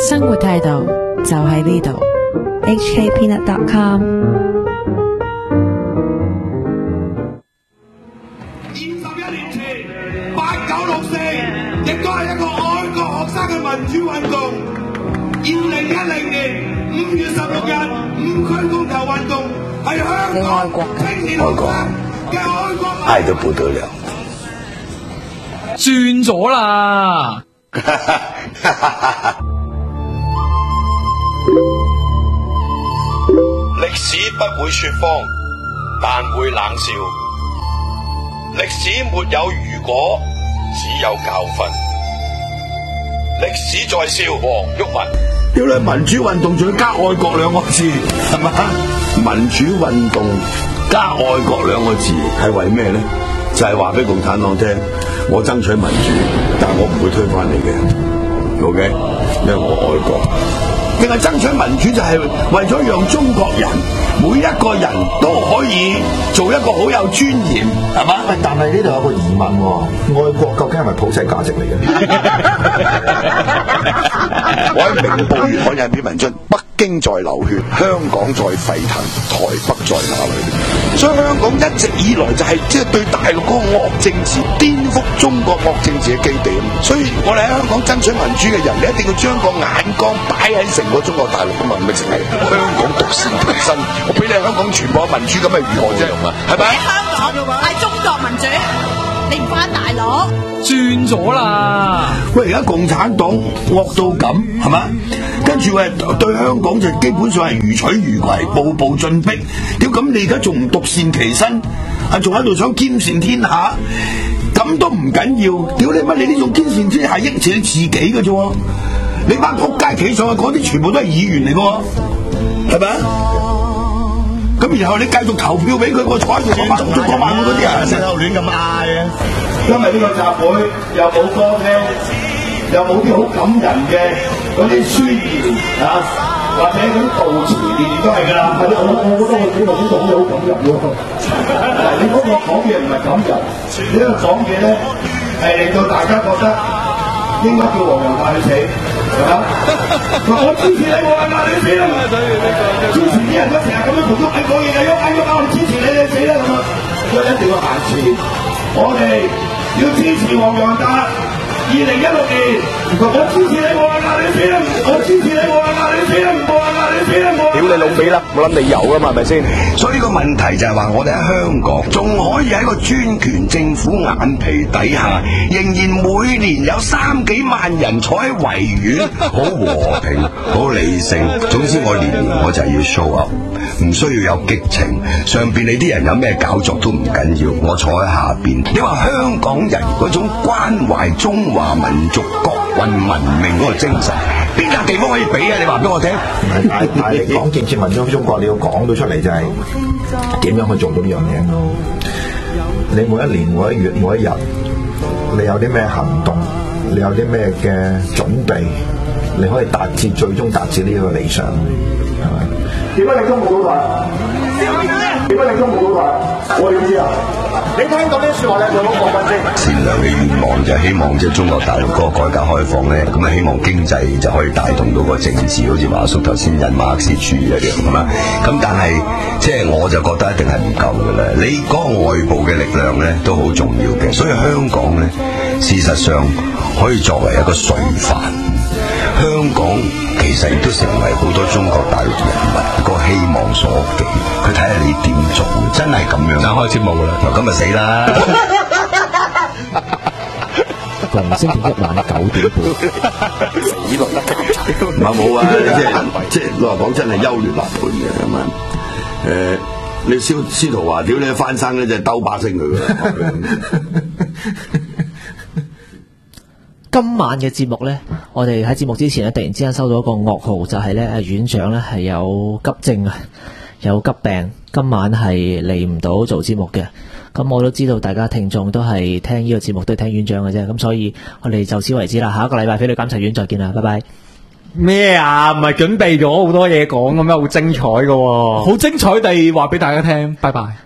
生活態度就喺呢度。hkpeanut.com。 21年前8964亦都係一個愛國學生嘅民主運動。2010年5月16日五區公投運動係香港青年學生嘅愛國， 愛得不得了。 轉咗啦！ 歷史不會說謊，但會冷笑。歷史沒有如果，只有教訓。歷史在笑，黃毓民。 屌你民主運動仲要加愛國兩個字，係嘛？民主運動加愛國兩個字係為咩咧？就係話俾共產黨聽，我爭取民主，但我唔會推翻你嘅。OK， 因為我愛國。定係爭取民主就係為咗讓中國人每一個人都可以做一個好有尊嚴，係嘛？ 但係呢度有個疑問喎，愛國究竟係咪普世價值嚟嘅？ 我喺明報月刊有篇文章，北京在流血，香港在沸騰，台北在哪裏？所以香港一直以來就係即係對大陸嗰個惡政治、顛覆中國惡政治嘅基地。所以我哋喺香港爭取民主嘅人，你一定要將個眼光擺喺成個中國大陸噶嘛，唔係淨係香港獨善其身。我俾你香港全部民主咁係如何啫？係咪？ 香港係中國民主，你唔翻大陸？ 轉咗啦！ 喂，而家共產黨惡到咁，係嘛？跟住喂對香港就基本上係如取如攜，步步進逼。屌咁你而家仲唔獨善其身？啊，仲喺度想兼善天下？咁都唔緊要。屌你乜？你呢種兼善天下益住你自己嘅啫。你班仆街企上去嗰啲全部都係議員嚟嘅，係咪啊？咁然後你繼續投票俾佢，我坐喺度我捉咗嗰晚嗰啲人成日亂咁嗌嘅。 因為呢個集會又冇歌聽，又冇啲好感人嘅嗰啲宣言啊，或者嗰啲悼詞，年年都係㗎啦。係我覺得我幾個呢度好感人喎。你嗰個講嘢唔係感人，你呢個講嘢咧係令到大家覺得應該叫黃洋達你死，係嘛？我支持你黃洋達你死啦！支持啲人都成日咁樣同喐你講嘢，喐我支持你死啦咁啊！所以一定要行前，我哋要支持黃洋達。2016年，我支持你黃洋達你死啦！我支持你黃洋達你死啦！黃洋達你死啦！ 屌你老味啦！我諗你有㗎嘛，係咪先？ 所以呢個問題就係話，我哋喺香港仲可以喺個專權政府眼皮底下，仍然每年有3幾萬人坐喺維園，好和平，好理性。總之我年年我就係要 show up， 唔需要有激情。上邊你啲人有咩搞作都唔緊要，我坐喺下邊。你話香港人嗰種關懷中華民族國運文明嗰個精神，邊笪地方可以比啊？你話俾我聽。 但係你講建設民主中國，你要講到出嚟就係點樣去做到呢樣嘢？你每一年、每一月、每一日，你有啲咩行動？你有啲咩嘅準備？你可以最終達至呢個理想，係咪？ 點解你都冇到達？點解你都冇到達？我點知啊？你聽到啲説話咧，我都講緊先。 善良嘅願望就希望即係中國大陸嗰個改革開放咧，咁啊希望經濟就可以帶動到個政治，好似馬叔頭先引馬克思主義一樣咁啊。咁但係即係我就覺得一定係唔夠嘅啦。你嗰個外部嘅力量咧都好重要嘅，所以香港咧事實上可以作為一個垂範。香港其實亦都成為好多中國大陸人民個希望所寄，佢睇下你點做，真係咁樣。 開節目啦， 咁咪死啦！ 逢星期一晚9點半， 死落得咁慘，唔係冇啊！即係老實講，真係優劣立判嘅咁啊！你司徒華屌你翻生咧，就兜把聲佢㗎。 今晚嘅節目呢，我哋喺節目之前呢，突然之間收到一個噩耗，就係呢院長呢係有急症啊，有急病，今晚係嚟唔到做節目嘅。咁我都知道大家聽眾都係聽呢個節目都係聽院長嘅啫，咁所以我哋就此為止啦。下一個禮拜飛女監察院再見啦，拜拜。 咩啊？唔係準備咗好多嘢講嘅咩？好精彩嘅喎，好精彩地話俾大家聽，拜拜。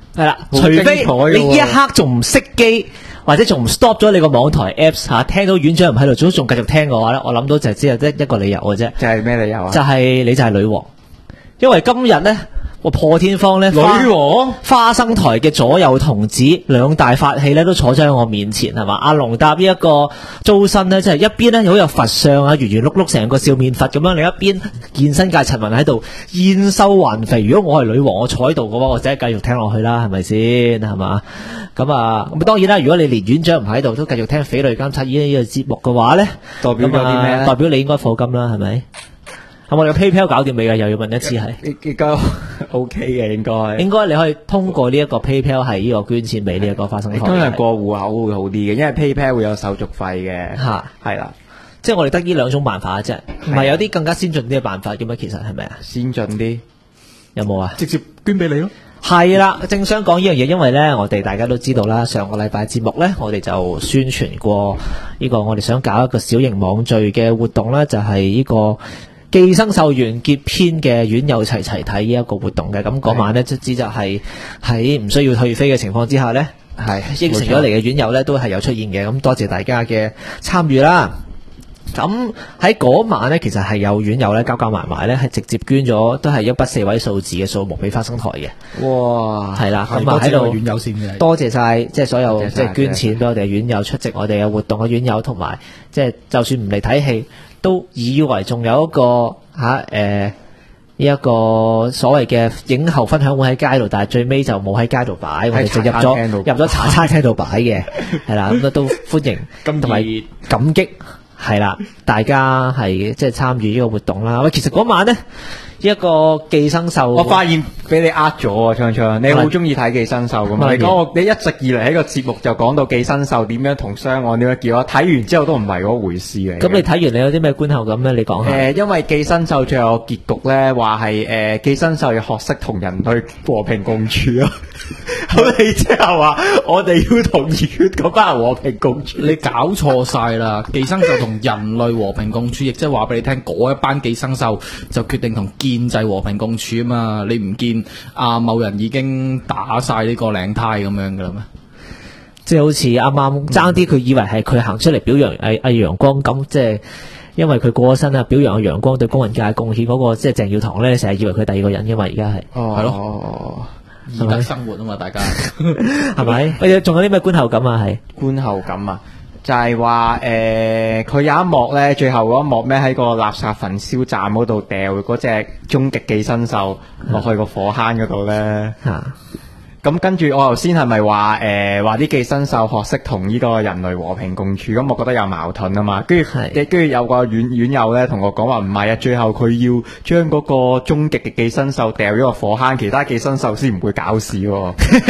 係啦， 好除非精彩喎你呢一刻仲唔熄機，或者仲唔 stop 咗你個網台 apps 嚇，聽到院長唔喺度，仲繼續聽嘅話咧，我諗到就只有得一個理由嘅啫， 就係咩理由啊？ 就係你就係女王，因為今日咧。我破天荒咧， 女王花生台嘅左右童子兩大法器咧都坐咗喺我面前係嘛？阿龍搭呢一個租身咧，即係一邊咧好有佛相啊，圓圓碌碌成個笑面佛咁樣，另一邊健身界陳文喺度燕瘦環肥。如果我係女王，我坐喺度嘅話，我就係繼續聽落去啦，係咪先係嘛？咁當然啦，如果你連院長唔喺度都繼續聽匪類監察呢個節目嘅話咧， 代表咗啲咩咧？ 代表你應該課金啦，係咪？係我哋個 PayPal 搞掂未㗎？又要問一次係。 應該 OK 嘅，應該你可以通過呢一個 PayPal 係呢個捐錢俾呢一個花生台。 通常過戶口會好啲嘅，因為 PayPal 會有手續費嘅。係啦， 即係我哋得呢兩種辦法啫，唔係有啲更加先進啲嘅辦法嘅咩？其實係咪啊？ 先進啲有冇啊？ 直接捐俾你咯。 係啦，正想講呢樣嘢，因為咧，我哋大家都知道啦，上個禮拜節目咧，我哋就宣傳過呢個我哋想搞一個小型網聚嘅活動啦，就係呢個寄生獸完結篇嘅院友齊齊睇呢一個活動嘅。咁嗰晚咧，卒之就係喺唔需要退飛嘅情況之下咧，係應承咗嚟嘅院友咧都係有出現嘅。咁多謝大家嘅參與啦。咁喺嗰晚咧，其實係有院友咧交埋咧，係直接捐咗，都係一筆4位數字嘅數目俾花生台嘅。 哇， 係啦，咁啊喺度院友先嘅， 多謝晒即係所有謝即係捐錢俾我哋院友出席我哋嘅活動嘅院友，同埋即係就算唔嚟睇戲，都以為仲有一個呢一個所謂嘅影後分享會喺街度，但係最尾就冇喺街度擺，我哋就入咗茶餐廳度擺嘅，係啦，咁都歡迎同埋感激。係啦，大家係即係參與呢個活動啦。喂，其實嗰晚咧，一個寄生獸， 我發現俾你呃咗啊，昌昌，你好中意睇寄生獸噶嘛？你一直以嚟喺個節目就講到寄生獸點樣同相愛點樣叫，我睇完之後都唔係嗰回事嚟。 咁你睇完你有啲咩觀後感咧？你講下。 因為寄生獸最後結局咧，話係寄生獸要學識同人類和平共處啊。咁你即係話我哋要同熱血嗰班人和平共處？ 你搞錯晒啦！寄生獸同人類和平共處，亦即係話俾你聽，嗰一班寄生獸就決定同建制和平共處啊嘛！你唔見某人已經打晒呢個領呔咁樣噶啦咩？ 即係好似啱啱爭啲，佢以為係佢行出嚟表揚阿陽光咁，即係因為佢過咗身啊，表揚阿陽光對工人界貢獻嗰個，即係鄭耀棠咧，成日以為佢第二個人，因為而家係係咯，義德生活啊嘛，大家係咪？喂，仲有啲咩觀後感啊？係觀後感啊！就係話佢有一幕咧，最後嗰一幕咩喺個垃圾焚燒站嗰度掉嗰隻終極寄生獸落去個火坑嗰度咧。咁跟住我頭先係咪話啲寄生獸學識同呢個人類和平共處？咁我覺得有矛盾啊嘛。跟住有個院友咧同我講話唔係啊，最後佢要將嗰個終極嘅寄生獸掉咗個火坑，其他寄生獸先唔會搞事喎。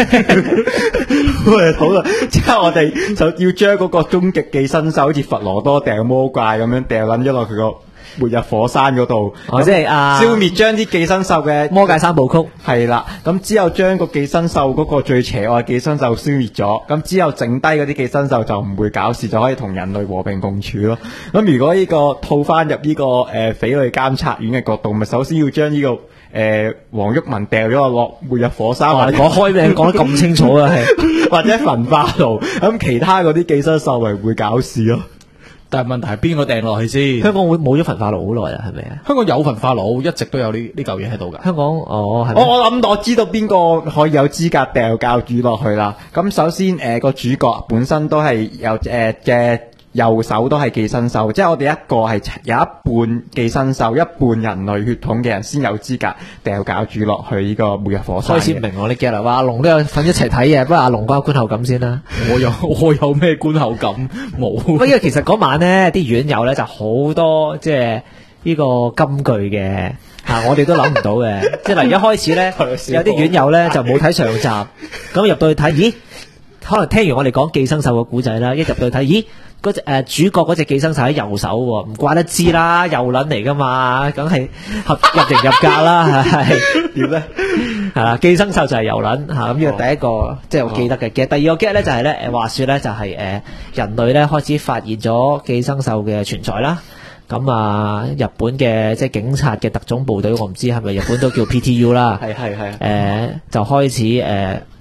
喂，好啦，之後我哋就要將嗰個終極寄生獸好似佛羅多掉魔怪咁樣掉撚咗落佢個末日火山嗰度， 即係消滅將啲寄生獸嘅魔界三部曲係啦。咁之後將個寄生獸嗰個最邪惡嘅寄生獸消滅咗，咁之後剩低嗰啲寄生獸就唔會搞事，就可以同人類和平共處咯。咁如果呢個套翻入呢個匪類監察院嘅角度，咪首先要將呢個黃毓民掉咗落末日火山， 你講開名講得咁清楚啊，係或者焚化爐，咁其他嗰啲寄生獸咪會搞事咯。 但係問題係邊個掟落去先？ 香港會冇咗焚化爐好耐啦，係咪啊？ 香港有焚化爐，一直都有呢嚿嘢喺度㗎。 香港係咪？ 我知道邊個可以有資格掉教主落去啦。咁首先個主角本身都係有嘅右手都係寄生獸，即係我哋一個係有一半寄生獸，一半人類血統嘅人先有資格掉教主落去呢個末日火山。 開始唔明我呢嘅啦，話阿龍都有份一齊睇嘅，不過阿龍講下觀後感先啦。 我有咩觀後感？冇。不過因為其實嗰晚咧，啲院友咧就好多即係呢個金句嘅我哋都諗唔到嘅。即係例如一開始咧，有啲院友咧就冇睇上集，咁入到去睇，咦？可能聽完我哋講寄生獸嘅古仔啦，一入到去睇，咦？嗰隻主角嗰隻寄生獸喺右手喎，唔怪得知啦，右撚嚟噶嘛，梗係入型入格啦，係點咧？係啦，寄生獸就係右撚嚇，咁呢個第一個即係我記得嘅。其實第二個 get 咧就係咧話説咧就係人類咧開始發現咗寄生獸嘅存在啦。咁日本嘅即係警察嘅特種部隊，我唔知係咪日本都叫 PTU 啦。 係。 就開始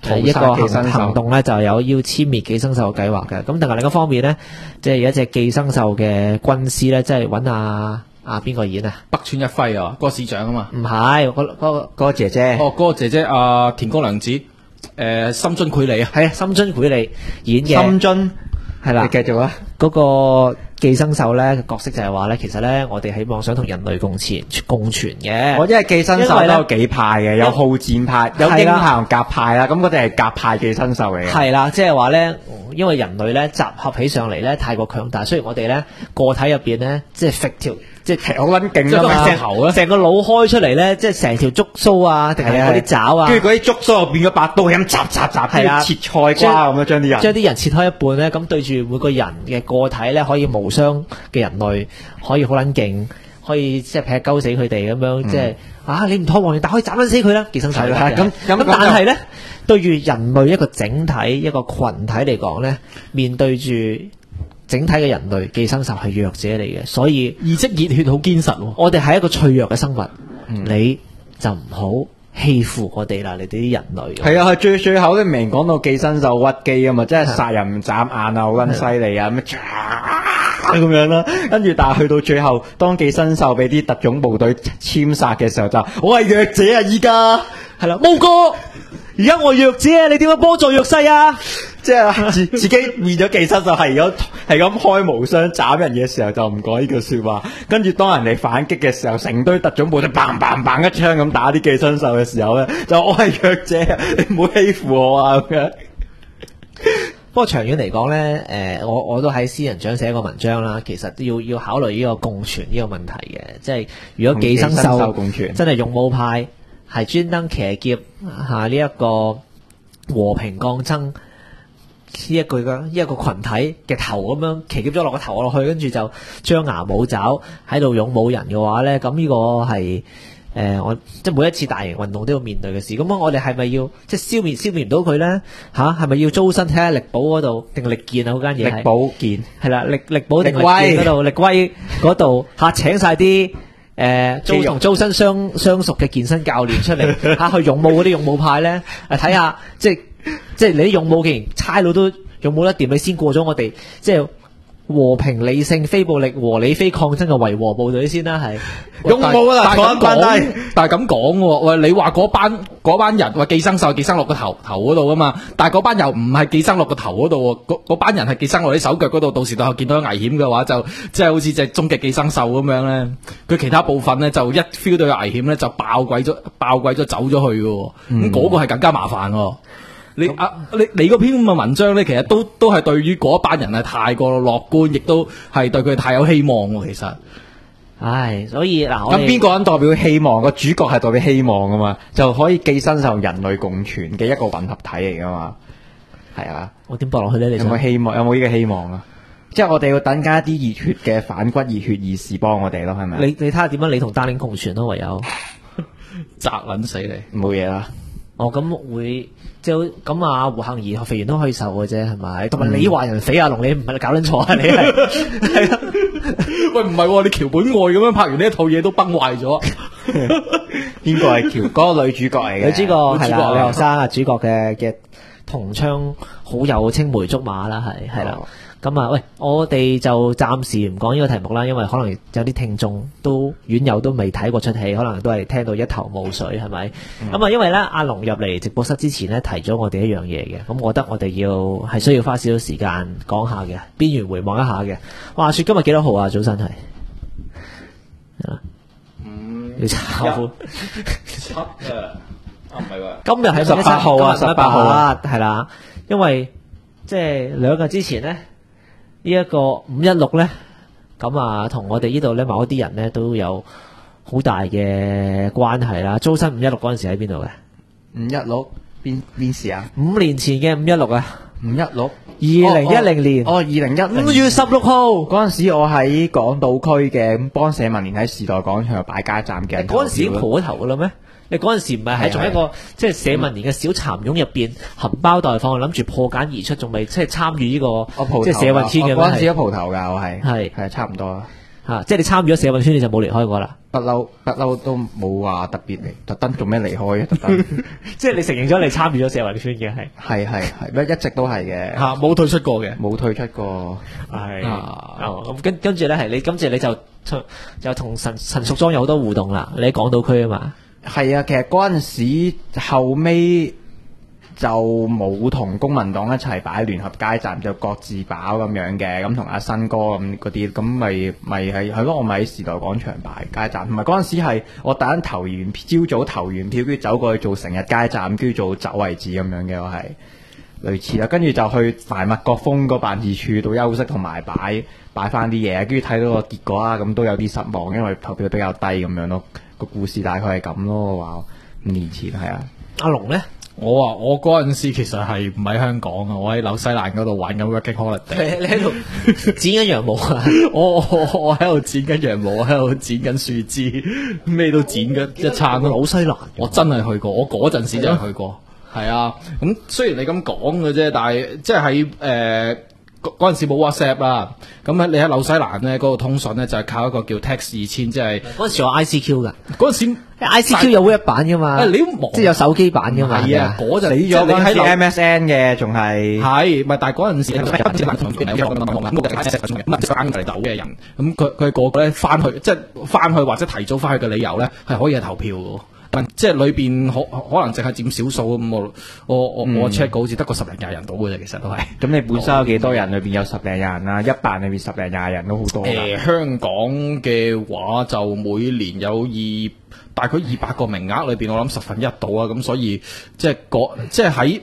一個寄生獸行動咧，就有要殲滅寄生獸嘅計劃嘅。咁但係另一方面咧，即係有一隻寄生獸嘅軍師咧，即係揾邊個演啊？ 北川一輝啊，嗰個市長啊嘛。 唔係，嗰個姐姐。 哦，嗰個姐姐田宮良子，深津繪里啊。 係啊，深津繪里演嘅。 深津係啦， 你繼續啊。 嗰個寄生獸咧角色就係話咧，其實咧我哋希望想同人類共存嘅。 我因為寄生獸都有幾派嘅，有好戰派，有鷹派同鴿派啦。咁嗰啲係鴿派寄生獸嚟嘅。 係啦，即係話咧，因為人類咧集合起上嚟咧太過強大，雖然我哋咧個體入邊咧即係揈條。即係好撚勁啊嘛！成個腦開出嚟咧，即係成條觸鬚啊，定係嗰啲爪啊， 跟住嗰啲觸鬚又變咗把刀咁斬，係啊，切菜瓜咁樣將啲人切開一半咧，咁對住每個人嘅個體咧，可以無傷嘅人類，可以好撚勁，可以即係劈鳩死佢哋咁樣，即係你唔妥王，但可以斬撚死佢啦，寄生獸。咁但係咧，對住人類一個整體一個群體嚟講咧，面對住整體嘅人類寄生獸係弱者嚟嘅，所以意積熱血好堅實。 我哋係一個脆弱嘅生物，你就唔好欺負我哋啦，你哋啲人類。 係啊，最後都明講到寄生獸屈機啊嘛，即係殺人唔眨眼啊，好撚犀利啊，咁樣啦。跟住但係去到最後，當寄生獸俾啲特種部隊殲殺嘅時候，就我係弱者啊！依家係啦，毛哥，而家我弱者啊，你點樣幫助弱勢啊？ 即係自己變咗寄生獸，係咁開無雙斬人嘅時候就唔講呢句說話，跟住當人哋反擊嘅時候，成堆特種部隊砰砰砰一槍咁打啲寄生獸嘅時候咧，就我係弱者，你唔好欺負我啊咁樣。 不過長遠嚟講咧，我都喺私人獎寫過文章啦。其實要考慮呢個共存呢個問題嘅，即係如果寄生獸共存真係勇武派係專登騎劫呢一個和平抗爭。呢一個群體嘅頭咁樣騎劫咗落個頭落去，跟住就張牙舞爪喺度勇武人嘅話咧，咁呢個係我即係每一次大型運動都要面對嘅事。咁我哋係咪要即係消滅唔到佢咧？係咪要租身睇下力寶嗰度定力健啊？嗰間嘢力寶健係啦，力寶定力健嗰度，力威嗰度請晒啲同租身相熟嘅健身教練出嚟去勇武嗰啲勇武派咧，睇下即係你啲勇武，既然差佬都勇武得掂，你先過咗我哋即係和平理性非暴力和理非抗爭嘅維和部隊先啦，係勇武啦， 但係咁講喎，喂，你話嗰班人話寄生獸寄生落個頭嗰度啊嘛，但係嗰班又唔係寄生落個頭嗰度喎，嗰班人係寄生落啲手腳嗰度，到時到後見到有危險嘅話，就即係好似隻終極寄生獸咁樣咧，佢其他部分咧就一 feel 到有危險咧就爆鬼咗走咗去嘅喎，咁嗰個係更加麻煩喎。你嗰篇咁嘅文章咧，其實都係對於嗰一班人係太過樂觀，亦都係對佢太有希望喎。其實， 所以嗱， 咁邊個人代表希望？個主角係代表希望噶嘛，就可以寄生獸人類共存嘅一個混合體嚟噶嘛。係啊， 我點駁落去咧？你有冇希望？有冇呢個希望啊？即係我哋要等加一啲熱血嘅反骨熱血義士幫我哋咯，係咪？ 你睇下點樣？你同丹寧共存咯，唯有砸撚死你， 冇嘢啦。 咁會即係咁啊？胡杏兒肥完都可以瘦嘅啫，係咪？同埋你話人肥阿龍，你唔係搞撚錯啊？你係啊？ 喂，唔係你橋本愛咁樣拍完呢一套嘢都崩壞咗。 邊個係橋？嗰個女主角嚟嘅。 女主角係啦，李學生啊，主角嘅同窗好友青梅竹馬啦，係啦。咁啊，喂，我哋就暫時唔講呢個題目啦，因為可能有啲聽眾院友都未睇過出戲，可能都係聽到一頭霧水，係咪？咁啊，因為咧阿龍入嚟直播室之前咧提咗我哋一樣嘢嘅，咁我覺得我哋係需要花少少時間講下嘅，邊緣回望一下嘅。話說今日幾多號啊？早晨係要查 7唔係喎， 今日係18號啊，18號啊，係啦，因為即係2日之前咧。呢一個516咧，咁啊，同我哋呢度咧某一啲人咧都有好大嘅關係啦。租身516嗰陣時喺邊度嘅 ？516邊時啊 ？5年前嘅516啊 ，516 2010年 2010 5月16號嗰陣時，我喺港島區嘅咁幫社民連喺時代廣場擺街站嘅。 嗰陣時已經蒲咗頭噶啦咩？你嗰陣時唔係喺仲一個即係社民連嘅小蠶蛹入邊含苞待放，諗住破繭而出，仲未即係參與呢個即係社運天嘅咩？ 嗰陣時都蒲頭㗎，我係差唔多啦。 即係你參與咗社運圈你就冇離開過啦。 不嬲都冇話特別特登做咩離開嘅，特登即係你承認咗你參與咗社運圈嘅係，一直都係嘅冇退出過嘅， 冇退出過係咁跟住咧係你今次你就同陳淑莊有好多互動啦，你喺港島區啊嘛。 係啊，其實嗰陣時後尾就冇同公民黨一齊擺聯合街站，就各自跑咁樣嘅，咁同阿新哥咁嗰啲，咁咪係咯，我咪喺時代廣場擺街站，同埋嗰陣時係我突然朝早投完票，跟住走過去做成日街站，跟住做走為止咁樣嘅，我係類似啦，跟住就去埋麥國鋒個辦事處度休息，同埋擺翻啲嘢，跟住睇到個結果啊，咁都有啲失望，因為投票率比較低咁樣咯。個故事大概係咁咯，我話5年前係啊。阿龍咧？ 我嗰陣時其實係唔喺香港啊，我喺紐西蘭嗰度玩緊 working holiday。 你喺度剪緊羊毛啊？ 我喺度剪緊羊毛，喺度剪緊樹枝，咩都剪緊一餐咯。 紐西蘭， 我真係去過，我嗰陣時真係去過。係啊，咁雖然你咁講嘅啫，但係即係喺嗰陣時冇 WhatsApp 啦，咁你喺紐西蘭咧嗰度通訊咧就係靠一個叫 Text 2000，即係嗰陣時有 ICQ 噶， 嗰陣時 ICQ 有 web 版噶嘛， 你即係有手機版噶嘛。 係啊，嗰陣死咗嗰陣時 MSN 嘅仲係咪？但係嗰陣時咁嚟走嘅人，咁佢個個咧翻去或者提早翻去嘅理由咧係可以係投票嘅。但即係裏邊可能淨係佔少數咁，我 check 過好似得個10零20人到嘅啫，其實都係。 咁你本身有幾多人？裏邊有10零20人啊，100裏邊10零20人都好多。 香港嘅話就每年有大概200個名額裏邊，我諗1/10到啊，咁所以即係喺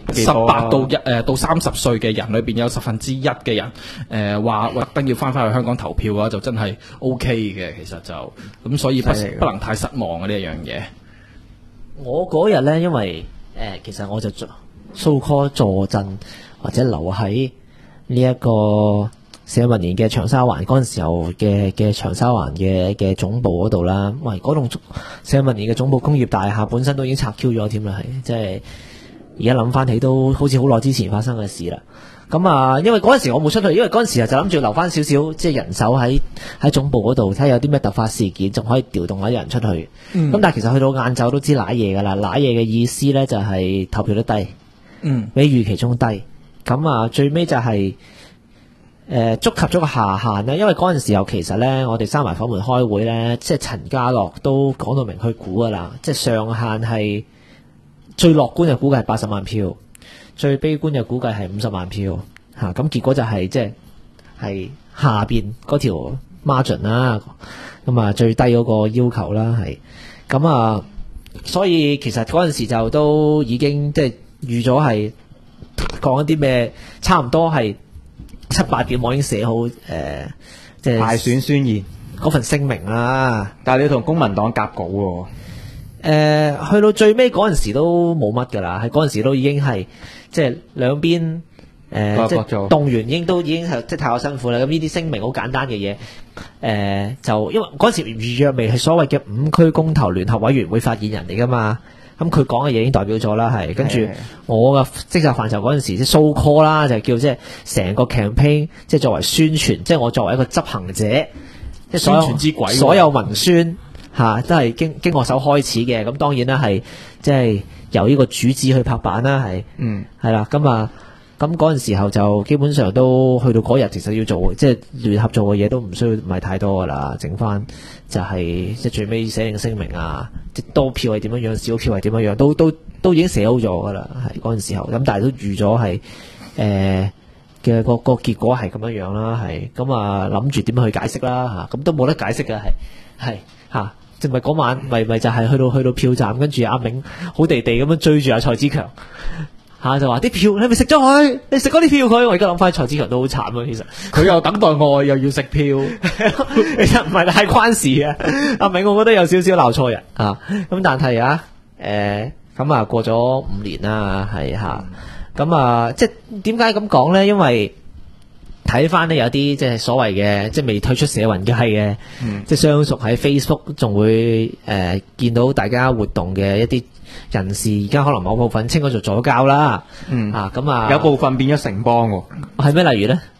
18到30歲嘅人裏邊有1/10嘅人話特登要翻去香港投票嘅話，就真係 OK 嘅，其實就咁，所以不能太失望嘅呢一樣嘢。 我嗰日咧，因為其實我就so call 坐鎮或者留喺呢一個社民連嘅長沙灣嗰陣時候嘅長沙灣嘅總部嗰度啦。喂，嗰棟社民連嘅總部工業大廈本身都已經拆 Q 咗添啦，係即係而家諗翻起都好似好耐之前發生嘅事啦。咁啊，因為嗰陣時我冇出去，因為嗰陣時就諗住留翻少少即係人手喺總部嗰度，睇下有啲咩突發事件，仲可以調動一啲人出去。咁但係其實去到晏晝都知瀨嘢噶啦，瀨嘢嘅意思咧就係投票率低，比預期中低。咁啊，最尾就係觸及咗個下限咧，因為嗰陣時候其實咧，我哋閂埋房門開會咧，即係陳家樂都講到明去估噶啦，即係上限係最樂觀嘅估計係80萬票。最悲觀嘅估計係50萬票嚇，咁結果就係即係下邊嗰條 margin 啦，咁啊最低嗰個要求啦係，咁啊所以其實嗰陣時就都已經即係預咗係講一啲咩，差唔多係7-8點我已經寫好即係大選宣言嗰份聲明啦。 但係你同公民黨夾稿喎。 去到最尾嗰陣時都冇乜㗎啦，喺嗰陣時都已經係即係兩邊即係動員已經係即係太過辛苦啦。咁呢啲聲明好簡單嘅嘢，就因為嗰陣時預約未係所謂嘅5區公投聯合委員會發言人嚟㗎嘛，咁佢講嘅嘢已經代表咗啦，係跟住我嘅職責範疇嗰陣時即係 so call 啦，就叫即係成個 campaign 即係作為宣傳，即係我作為一個執行者，即係宣傳之鬼， 所有文宣。都係經我手開始嘅，咁當然啦，係即係由呢個主旨去拍板啦，係啦，咁嗰陣時候就基本上都去到嗰日，其實要做即係聯合做嘅嘢都唔需要唔係太多噶啦，剩翻就係即係最尾寫定聲明啊，即係多票係點樣樣，少票係點樣樣，都已經寫好咗噶啦，係嗰陣時候，咁但係都預咗係嘅個結果係咁樣樣啦，係咁諗住點樣去解釋啦嚇，咁都冇得解釋嘅係嚇。即係嗰晚咪就係去到票站，跟住阿銘好地地咁樣追住阿蔡子強就話啲票你咪食咗佢，你食嗰啲票佢。我而家諗翻蔡子強都好慘啊，其實佢又等待愛又要食票，其實唔係太關事嘅。阿銘我覺得有少少鬧錯人咁但係咁過咗5年啦，係咁即係點解咁講咧？因為睇翻呢有啲即係所謂嘅即係未退出社運嘅即係相熟喺 Facebook 仲會見到大家活動嘅一啲人士，而家可能某部分稱咗做左膠啦，有部分變咗城邦喎。係咩？例如咧？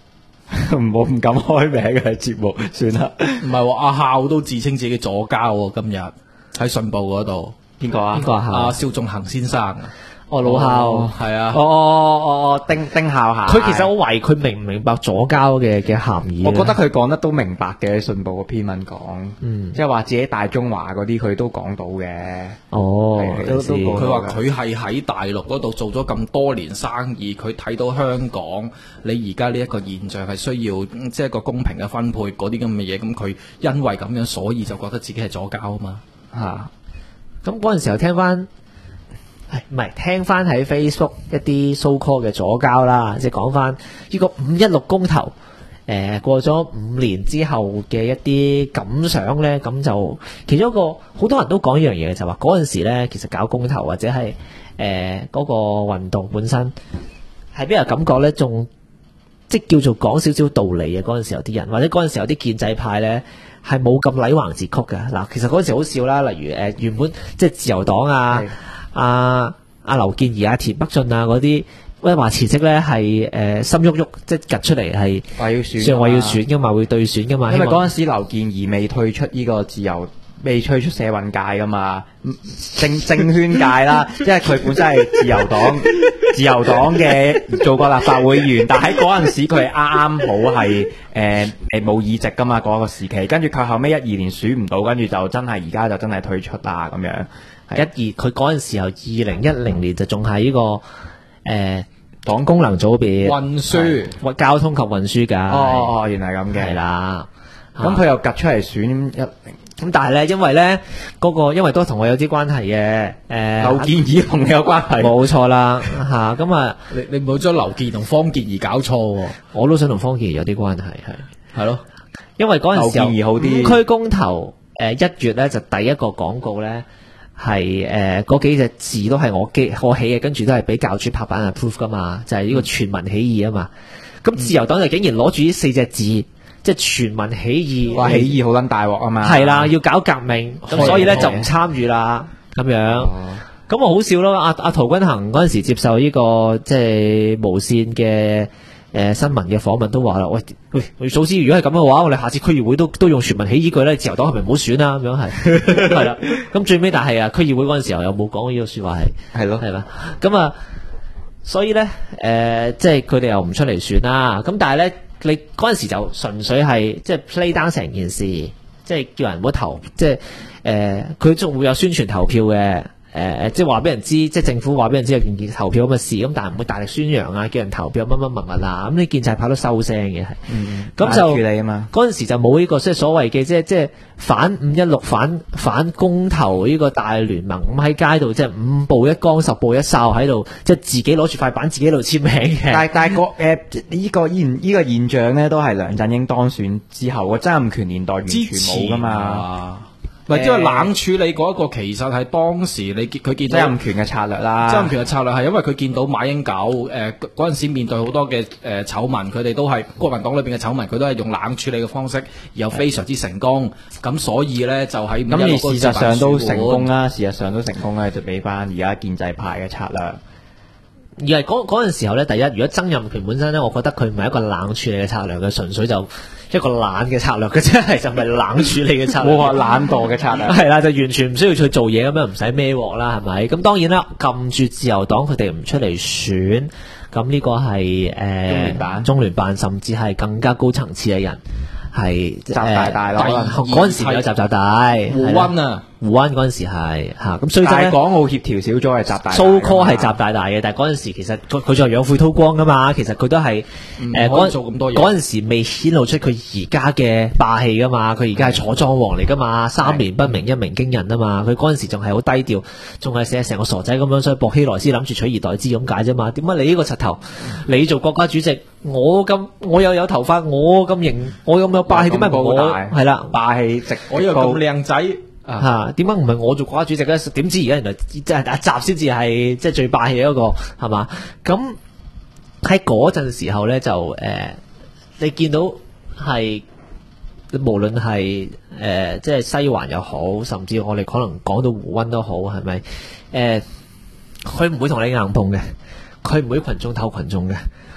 唔敢開名嘅節目，算啦。 唔係喎，阿孝都自稱自己左膠喎，今日喺信報嗰度。 邊個啊？ 阿蕭仲恒先生啊。 老孝係啊。 丁孝下。 佢其實我懷疑佢明唔明白左膠嘅涵義。 我覺得佢講得都明白嘅，信報個篇文講，即係話自己大中華嗰啲佢都講到嘅。 佢話佢係喺大陸嗰度做咗咁多年生意，佢睇到香港你而家呢一個現象係需要即係一個公平嘅分配嗰啲咁嘅嘢，咁佢因為咁樣，所以就覺得自己係左膠啊嘛。 咁嗰陣時候聽翻。唔係聽翻喺 Facebook 一啲 so call 嘅左膠啦，即係講翻呢個516公投，過咗5年之後嘅一啲感想咧，咁就其中一個好多人都講一樣嘢，就話嗰陣時咧，其實搞公投或者係嗰個運動本身係俾人感覺咧，仲即叫做講少少道理嘅。嗰陣時候啲人，或者嗰陣時候啲建制派咧係冇咁禮橫節曲嘅。嗱，其實嗰陣時好笑啦，例如原本即係自由黨啊。阿劉健儀、田北俊啊嗰啲，話辭職咧係心喐喐，即係趌出嚟係話要選， 上話要選噶嘛，會對選噶嘛。 因為嗰陣時劉健儀未退出呢個未退出社運界噶嘛，政圈界啦，即係佢本身係自由黨嘅做過立法會議員，但喺嗰陣時佢係啱好係冇議席噶嘛嗰個時期，跟住佢後尾12年選唔到，跟住就真係而家就真係退出啦咁樣。 佢嗰陣時候2010年就仲係呢個黨功能組別運輸交通及運輸㗎。 原來咁嘅。 係啦， 咁佢又趌出嚟選10。 咁但係咧，因為咧因為都同我有啲關係嘅， 劉健儀同你有關係， 冇錯啦嚇。咁啊， 你唔好將劉健同方健儀搞錯喎。 我都想同方健儀有啲關係， 係咯。 因為嗰陣時候劉健儀好啲。 5區公投1月咧就第一個廣告咧。係嗰幾隻字都係我起嘅，跟住都係俾教主拍板 approve 噶嘛，就係呢個全民起義啊嘛。咁自由黨就竟然攞住呢4隻字，即係全民起義， 話起義好撚大鑊啊嘛。 係啦，要搞革命，咁所以咧就唔參與啦，咁樣。咁我好笑咯，阿陶君行嗰陣時接受呢個即係無線嘅新聞嘅訪問都話啦，喂，早知如果係咁嘅話，我哋下次區議會都用全民起義句咧，自由黨係咪唔好選啊？咁樣係啦。咁最尾但係區議會嗰陣時候有冇講呢個說話係咯，係啦。咁所以咧即係佢哋又唔出嚟選啦。咁但係咧，你嗰陣時就純粹係即係 play down 成件事，即係叫人唔好投，即係佢仲會有宣傳投票嘅。即係話俾人知，即係政府話俾人知有件投票咁嘅事，咁但係唔會大力宣揚啊，叫人投票乜乜物物啊，咁你建制派都收聲嘅係，咁就處理啊嘛。 嗰陣時就冇呢個即係所謂嘅即係反516反公投呢個大聯盟咁喺街度即係5步一崗10步一哨喺度，即係自己攞住塊板自己喺度簽名嘅。 但係呢個現象咧，都係梁振英當選之後個曾蔭權年代完全冇噶嘛。 唔係，因為冷處理嗰一個其實係當時佢見到曾蔭權嘅策略啦。 曾蔭權嘅策略係因為佢見到馬英九嗰陣時面對好多嘅醜聞，佢哋都係國民黨裏邊嘅醜聞，佢都係用冷處理嘅方式，而又非常之成功。咁所以咧就喺咁，而事實上都成功啦。事實上都成功咧，就俾翻而家建制派嘅策略。 而係嗰陣時候咧，第一，如果曾蔭權本身咧，我覺得佢唔係一個冷處理嘅策略嘅，純粹就一個懶嘅策略嘅啫，係就唔係冷處理嘅策略。 冇話懶惰嘅策略。 係啦，就完全唔需要去做嘢咁樣，唔使孭鑊啦，係咪？咁當然啦，撳住自由黨佢哋唔出嚟選，咁呢個係中聯辦甚至係更加高層次嘅人係習大咯。嗰陣時有習大， 胡溫啊。 胡溫嗰陣時係嚇，咁所以就係港澳協調小組係習大 ，so call 係習大嘅，但係嗰陣時其實佢仲係養晦韜光噶嘛，其實佢都係做咁多嘢。 嗰陣時未顯露出佢而家嘅霸氣噶嘛，佢而家係坐莊王嚟噶嘛，3年不鳴一鳴驚人啊嘛，佢嗰陣時仲係好低調，仲係寫成個傻仔咁樣，所以薄熙來斯諗住取而代之咁解啫嘛。點解你呢個柒頭，你做國家主席，我又有頭髮，我咁型，我咁有霸氣，點解我係啦霸氣直， 我又咁靚仔？ 點解唔係我做國家主席咧？點知而家原來即係阿習先至係即係最霸氣嘅一個係嘛？咁喺嗰陣時候咧就你見到係無論係即係西環又好，甚至我哋可能講到胡溫都好，係咪？佢唔會同你硬碰嘅，佢唔會群眾鬥群眾嘅，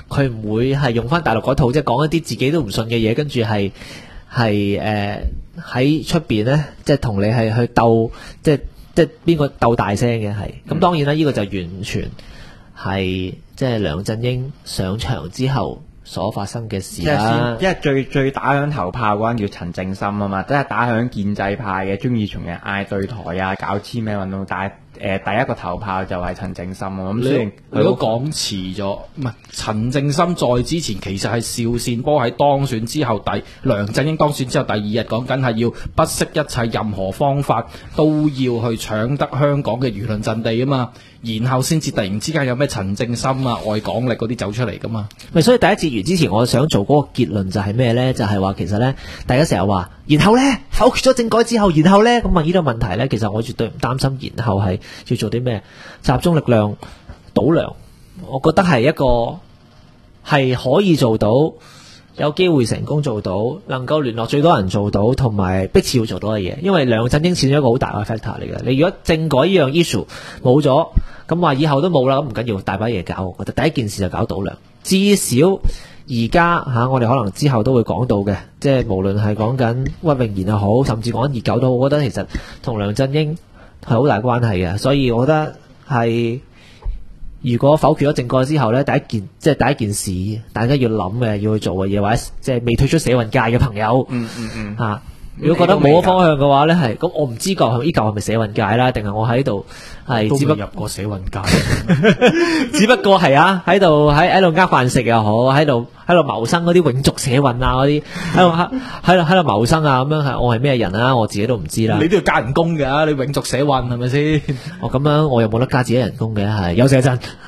佢唔會係用翻大陸嗰套，即係講一啲自己都唔信嘅嘢，跟住係喺出邊咧，即係同你係去鬥，即係邊個鬥大聲嘅係。咁當然啦，呢個就完全係即係梁振英上場之後所發生嘅事啦。 因為最打響頭炮嗰人叫陳正深啊嘛，都係打響建制派嘅，中意同人嗌對台啊，搞簽名運動，但係第一個頭炮就係陳正深啊。咁雖然你都講遲咗，唔係陳正深在之前其實係邵善波喺當選之後，梁振英當選之後第二日講緊係要不惜一切任何方法都要去搶得香港嘅輿論陣地啊嘛，然後先至突然之間有咩陳正深啊、外港力嗰啲走出嚟噶嘛。 所以第一節完之前，我想做嗰個結論就係咩呢？就係話其實呢，大家成日話，然後呢，否決咗政改之後，然後呢，咁問呢個問題呢，其實我絕對唔擔心，然後係要做啲咩？集中力量倒梁，我覺得係一個係可以做到，有機會成功做到，能夠聯絡最多人做到，同埋迫切要做到嘅嘢。因為梁振英佔咗一個好大嘅 factor 嚟嘅。你如果政改呢樣 issue 冇咗，咁話以後都冇啦，咁唔緊要，大把嘢搞。我覺得第一件事就搞倒梁。至少而家我哋可能之後都會講到嘅，即係無論係講緊屈穎妍又好，甚至講緊熱狗都好，我覺得其實同梁振英係好大關係嘅。所以我覺得係如果否決咗政改之後呢，第一件事，大家要諗嘅，要去做嘅嘢，或者即係未退出社運界嘅朋友，如果覺得冇咗方向嘅話呢，係咁我唔知呢嚿係咪社運界啦，定係我喺度係只不過入過社運界，只不過係喺度呃飯食又好，喺度謀生嗰啲永續社運啊嗰啲，喺度謀生啊咁樣，我係咩人啊？我自己都唔知啦。 你都要加人工㗎，你永續社運係咪先？ 咁樣我又冇得加自己人工嘅，係休息一陣。